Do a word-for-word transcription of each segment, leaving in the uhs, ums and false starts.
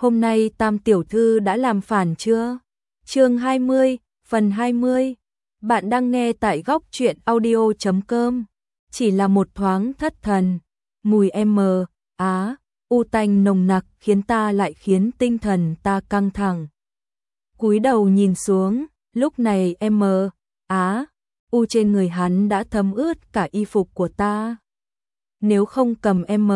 hôm nay Tam tiểu thư đã làm phản chưa? Chương hai mươi, phần hai mươi. Bạn đang nghe tại góc truyện audio chấm com. Chỉ là một thoáng thất thần, mùi M, Á, U tanh nồng nặc khiến ta lại khiến tinh thần ta căng thẳng. Cúi đầu nhìn xuống, lúc này M, Á, U trên người hắn đã thấm ướt cả y phục của ta. Nếu không cầm M,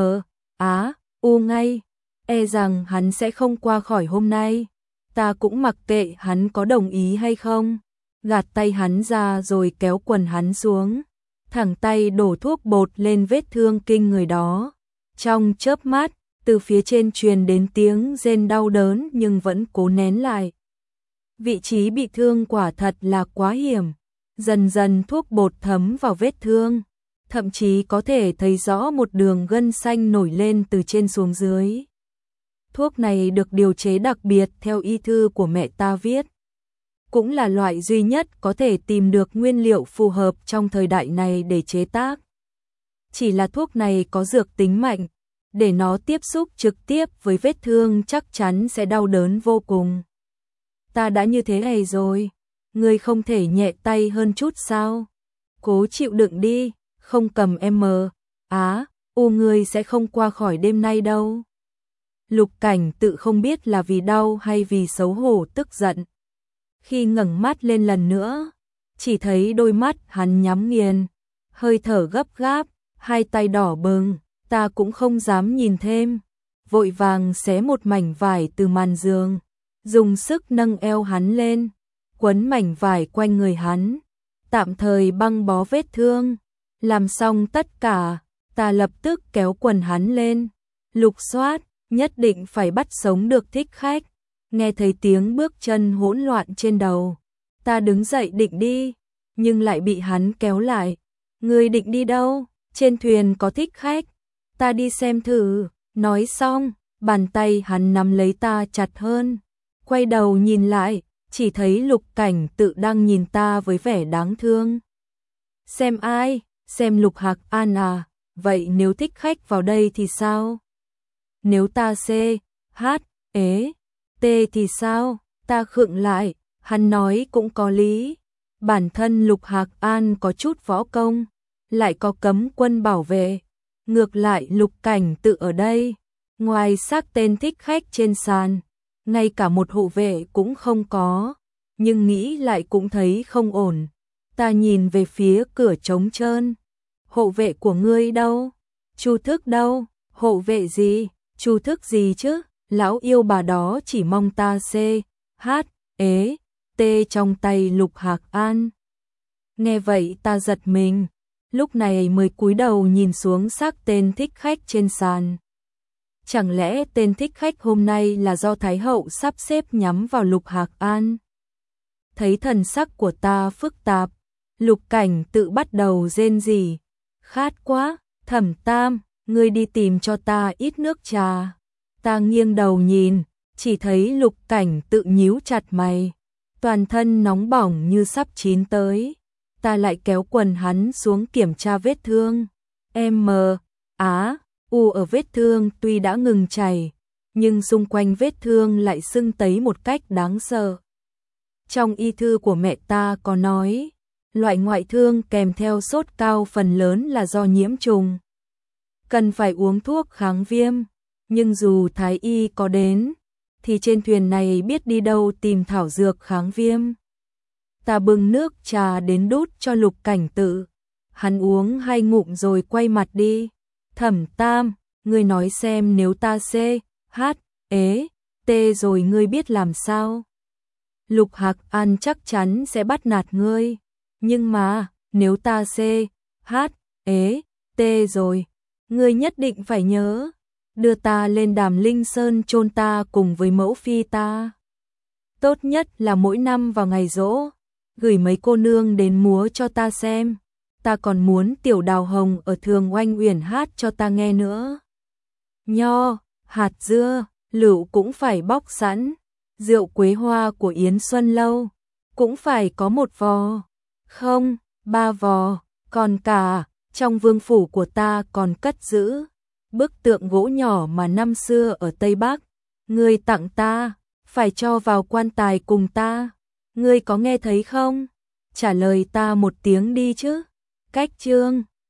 Á, U ngay, e rằng hắn sẽ không qua khỏi hôm nay. Ta cũng mặc kệ hắn có đồng ý hay không, gạt tay hắn ra rồi kéo quần hắn xuống, thẳng tay đổ thuốc bột lên vết thương kinh người đó. Trong chớp mắt, từ phía trên truyền đến tiếng rên đau đớn nhưng vẫn cố nén lại. Vị trí bị thương quả thật là quá hiểm. Dần dần thuốc bột thấm vào vết thương, thậm chí có thể thấy rõ một đường gân xanh nổi lên từ trên xuống dưới. Thuốc này được điều chế đặc biệt theo y thư của mẹ ta viết. Cũng là loại duy nhất có thể tìm được nguyên liệu phù hợp trong thời đại này để chế tác. Chỉ là thuốc này có dược tính mạnh, để nó tiếp xúc trực tiếp với vết thương chắc chắn sẽ đau đớn vô cùng. Ta đã như thế này rồi, ngươi không thể nhẹ tay hơn chút sao? Cố chịu đựng đi, không cầm M, Á, U ngươi sẽ không qua khỏi đêm nay đâu. Lục Cảnh tự không biết là vì đau hay vì xấu hổ tức giận. Khi ngẩng mắt lên lần nữa, chỉ thấy đôi mắt hắn nhắm nghiền, hơi thở gấp gáp, hai tay đỏ bừng, ta cũng không dám nhìn thêm. Vội vàng xé một mảnh vải từ màn giường, dùng sức nâng eo hắn lên, quấn mảnh vải quanh người hắn, tạm thời băng bó vết thương. Làm xong tất cả, ta lập tức kéo quần hắn lên, lục soát, nhất định phải bắt sống được thích khách. Nghe thấy tiếng bước chân hỗn loạn trên đầu, ta đứng dậy định đi, nhưng lại bị hắn kéo lại. Ngươi định đi đâu? Trên thuyền có thích khách, ta đi xem thử. Nói xong, bàn tay hắn nắm lấy ta chặt hơn. Quay đầu nhìn lại, chỉ thấy Lục Cảnh tự đang nhìn ta với vẻ đáng thương. Xem ai? Xem Lục Hạc An à? Vậy nếu thích khách vào đây thì sao? Nếu ta C, H, ế, T thì sao? Ta khựng lại, hắn nói cũng có lý. Bản thân Lục Hạc An có chút võ công, lại có cấm quân bảo vệ. Ngược lại Lục Cảnh tự ở đây, ngoài xác tên thích khách trên sàn, ngay cả một hộ vệ cũng không có. Nhưng nghĩ lại cũng thấy không ổn. Ta nhìn về phía cửa trống trơn. Hộ vệ của ngươi đâu? Chu Thức đâu? Hộ vệ gì? Chu Thức gì chứ? Lão yêu bà đó chỉ mong ta C, H, ế, T trong tay Lục Hạc An. Nghe vậy ta giật mình, lúc này mới cúi đầu nhìn xuống xác tên thích khách trên sàn. Chẳng lẽ tên thích khách hôm nay là do Thái Hậu sắp xếp nhắm vào Lục Hạc An? Thấy thần sắc của ta phức tạp, Lục Cảnh tự bắt đầu rên rỉ. Khát quá, Thẩm Tam, ngươi đi tìm cho ta ít nước trà. Ta nghiêng đầu nhìn, chỉ thấy Lục Cảnh tự nhíu chặt mày, toàn thân nóng bỏng như sắp chín tới. Ta lại kéo quần hắn xuống kiểm tra vết thương. M, Á, U ở vết thương tuy đã ngừng chảy, nhưng xung quanh vết thương lại sưng tấy một cách đáng sợ. Trong y thư của mẹ ta có nói, loại ngoại thương kèm theo sốt cao phần lớn là do nhiễm trùng, cần phải uống thuốc kháng viêm. Nhưng dù Thái Y có đến, thì trên thuyền này biết đi đâu tìm thảo dược kháng viêm. Ta bưng nước trà đến đút cho Lục Cảnh tự. Hắn uống hai ngụm rồi quay mặt đi. Thẩm Tam, ngươi nói xem nếu ta C, H, ế, T rồi ngươi biết làm sao? Lục Hạc An chắc chắn sẽ bắt nạt ngươi. Nhưng mà, nếu ta C, H, ế, T rồi, ngươi nhất định phải nhớ. Đưa ta lên Đàm Linh Sơn chôn ta cùng với mẫu phi ta. Tốt nhất là mỗi năm vào ngày giỗ, gửi mấy cô nương đến múa cho ta xem. Ta còn muốn Tiểu Đào Hồng ở Thường Oanh Uyển hát cho ta nghe nữa. Nho, hạt dưa, lựu cũng phải bóc sẵn. Rượu quế hoa của Yến Xuân Lâu cũng phải có một vò. Không, ba vò, còn cả, trong vương phủ của ta còn cất giữ bức tượng gỗ nhỏ mà năm xưa ở Tây Bắc, Ngươi tặng ta, phải cho vào quan tài cùng ta. Ngươi có nghe thấy không? Trả lời ta một tiếng đi chứ. Cách chương